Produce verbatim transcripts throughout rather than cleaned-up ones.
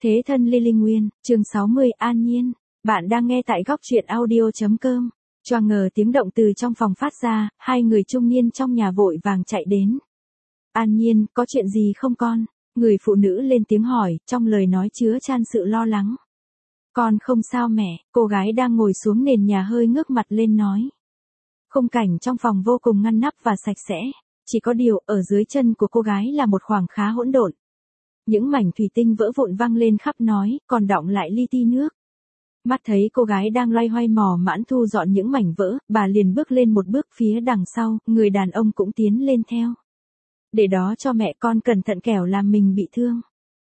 Thế thân Lily Nguyên, chương sáu mươi, An Nhiên. Bạn đang nghe tại góc truyện audio.com. Choàng ngờ tiếng động từ trong phòng phát ra, hai người trung niên trong nhà vội vàng chạy đến. An Nhiên, có chuyện gì không con? Người phụ nữ lên tiếng hỏi, trong lời nói chứa chan sự lo lắng. Con không sao mẹ, cô gái đang ngồi xuống nền nhà hơi ngước mặt lên nói. Khung cảnh trong phòng vô cùng ngăn nắp và sạch sẽ, chỉ có điều ở dưới chân của cô gái là một khoảng khá hỗn độn. Những mảnh thủy tinh vỡ vụn văng lên khắp nói, còn đọng lại li ti nước. Mắt thấy cô gái đang loay hoay mò mãn thu dọn những mảnh vỡ, bà liền bước lên một bước phía đằng sau, người đàn ông cũng tiến lên theo. Để đó cho mẹ con cẩn thận kẻo làm mình bị thương.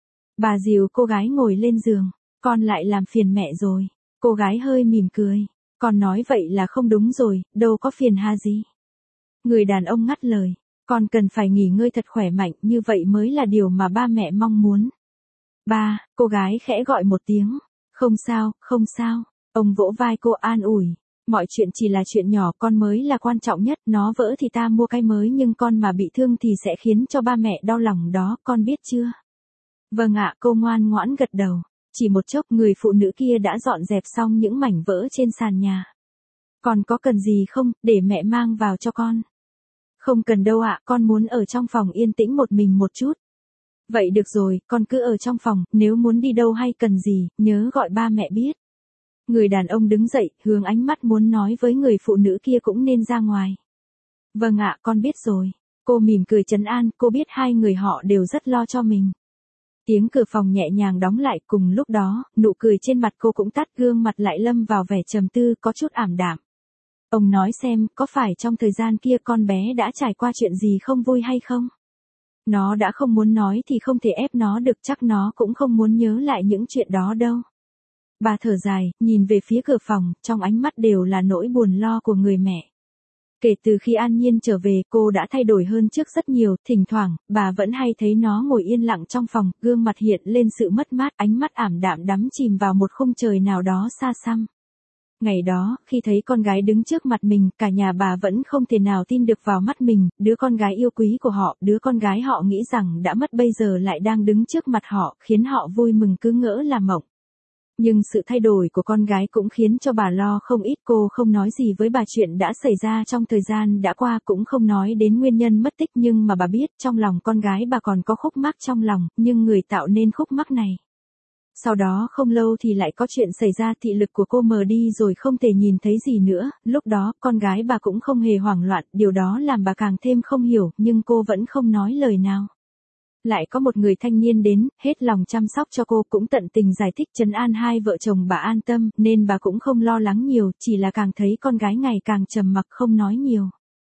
Bà dìu cô gái ngồi lên giường, con lại làm phiền mẹ rồi. Cô gái hơi mỉm cười, con nói vậy là không đúng rồi, đâu có phiền ha gì. Người đàn ông ngắt lời. Con cần phải nghỉ ngơi thật khỏe mạnh, như vậy mới là điều mà ba mẹ mong muốn. Ba, cô gái khẽ gọi một tiếng. Không sao, không sao. Ông vỗ vai cô an ủi. Mọi chuyện chỉ là chuyện nhỏ, con mới là quan trọng nhất. Nó vỡ thì ta mua cái mới, nhưng con mà bị thương thì sẽ khiến cho ba mẹ đau lòng đó, con biết chưa? Vâng ạ, cô ngoan ngoãn gật đầu. Chỉ một chốc người phụ nữ kia đã dọn dẹp xong những mảnh vỡ trên sàn nhà. Còn có cần gì không, để mẹ mang vào cho con? Không cần đâu ạ, con muốn ở trong phòng yên tĩnh một mình một chút. Vậy được rồi, con cứ ở trong phòng, nếu muốn đi đâu hay cần gì, nhớ gọi ba mẹ biết. Người đàn ông đứng dậy, hướng ánh mắt muốn nói với người phụ nữ kia cũng nên ra ngoài. Vâng ạ, con biết rồi. Cô mỉm cười trấn an, cô biết hai người họ đều rất lo cho mình. Tiếng cửa phòng nhẹ nhàng đóng lại, cùng lúc đó, nụ cười trên mặt cô cũng tắt, gương mặt lại lâm vào vẻ trầm tư, có chút ảm đạm. Ông nói xem, có phải trong thời gian kia con bé đã trải qua chuyện gì không vui hay không? Nó đã không muốn nói thì không thể ép nó được, chắc nó cũng không muốn nhớ lại những chuyện đó đâu. Bà thở dài, nhìn về phía cửa phòng, trong ánh mắt đều là nỗi buồn lo của người mẹ. Kể từ khi An Nhiên trở về, cô đã thay đổi hơn trước rất nhiều, thỉnh thoảng, bà vẫn hay thấy nó ngồi yên lặng trong phòng, gương mặt hiện lên sự mất mát, ánh mắt ảm đạm đắm chìm vào một khung trời nào đó xa xăm. Ngày đó, khi thấy con gái đứng trước mặt mình, cả nhà bà vẫn không thể nào tin được vào mắt mình, đứa con gái yêu quý của họ, đứa con gái họ nghĩ rằng đã mất bây giờ lại đang đứng trước mặt họ, khiến họ vui mừng cứ ngỡ là mộng. Nhưng sự thay đổi của con gái cũng khiến cho bà lo không ít, cô không nói gì với bà chuyện đã xảy ra trong thời gian đã qua, cũng không nói đến nguyên nhân mất tích, nhưng mà bà biết trong lòng con gái bà còn có khúc mắc trong lòng, nhưng người tạo nên khúc mắc này. Sau đó không lâu thì lại có chuyện xảy ra, thị lực của cô mờ đi rồi không thể nhìn thấy gì nữa, lúc đó con gái bà cũng không hề hoảng loạn, điều đó làm bà càng thêm không hiểu, nhưng cô vẫn không nói lời nào. Lại có một người thanh niên đến, hết lòng chăm sóc cho cô, cũng tận tình giải thích trấn an hai vợ chồng bà an tâm, nên bà cũng không lo lắng nhiều, chỉ là càng thấy con gái ngày càng trầm mặc không nói nhiều.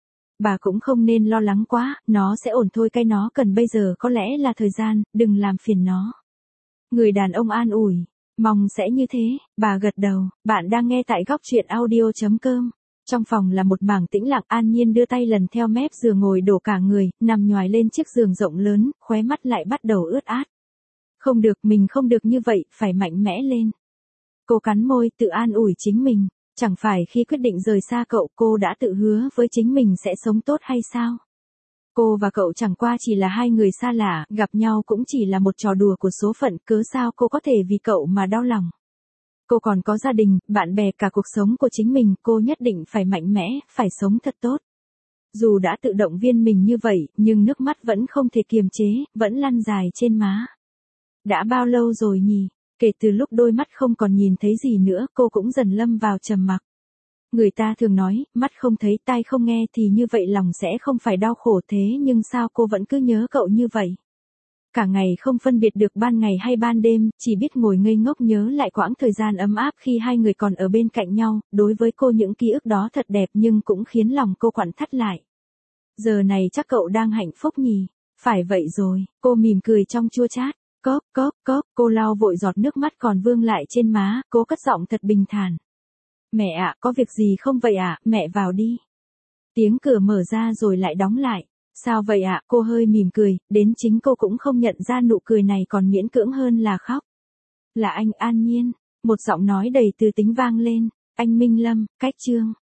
Bà cũng không nên lo lắng quá, nó sẽ ổn thôi, cái nó cần bây giờ có lẽ là thời gian, đừng làm phiền nó. Người đàn ông an ủi, mong sẽ như thế, bà gật đầu. Bạn đang nghe tại góc truyện audio.com. Trong phòng là một mảng tĩnh lặng, An Nhiên đưa tay lần theo mép giường ngồi đổ cả người, nằm nhoài lên chiếc giường rộng lớn, khóe mắt lại bắt đầu ướt át. Không được, mình không được như vậy, phải mạnh mẽ lên. Cô cắn môi, tự an ủi chính mình, chẳng phải khi quyết định rời xa cậu cô đã tự hứa với chính mình sẽ sống tốt hay sao? Cô và cậu chẳng qua chỉ là hai người xa lạ, gặp nhau cũng chỉ là một trò đùa của số phận, cớ sao cô có thể vì cậu mà đau lòng. Cô còn có gia đình, bạn bè, cả cuộc sống của chính mình, cô nhất định phải mạnh mẽ, phải sống thật tốt. Dù đã tự động viên mình như vậy, nhưng nước mắt vẫn không thể kiềm chế, vẫn lăn dài trên má. Đã bao lâu rồi nhỉ? Kể từ lúc đôi mắt không còn nhìn thấy gì nữa, cô cũng dần lâm vào trầm mặc. Người ta thường nói, mắt không thấy tai không nghe thì như vậy lòng sẽ không phải đau khổ, thế nhưng sao cô vẫn cứ nhớ cậu như vậy? Cả ngày không phân biệt được ban ngày hay ban đêm, chỉ biết ngồi ngây ngốc nhớ lại quãng thời gian ấm áp khi hai người còn ở bên cạnh nhau, đối với cô những ký ức đó thật đẹp nhưng cũng khiến lòng cô quặn thắt lại. Giờ này chắc cậu đang hạnh phúc nhỉ? Phải vậy rồi, cô mỉm cười trong chua chát. Cóp, cóp, cóp, cô lau vội giọt nước mắt còn vương lại trên má, cố cất giọng thật bình thản. Mẹ ạ, có việc gì không vậy ạ, mẹ vào đi. Tiếng cửa mở ra rồi lại đóng lại. Sao vậy ạ, cô hơi mỉm cười, đến chính cô cũng không nhận ra nụ cười này còn miễn cưỡng hơn là khóc. Là anh An Nhiên, một giọng nói đầy từ tính vang lên, anh Minh Lâm, cách chương.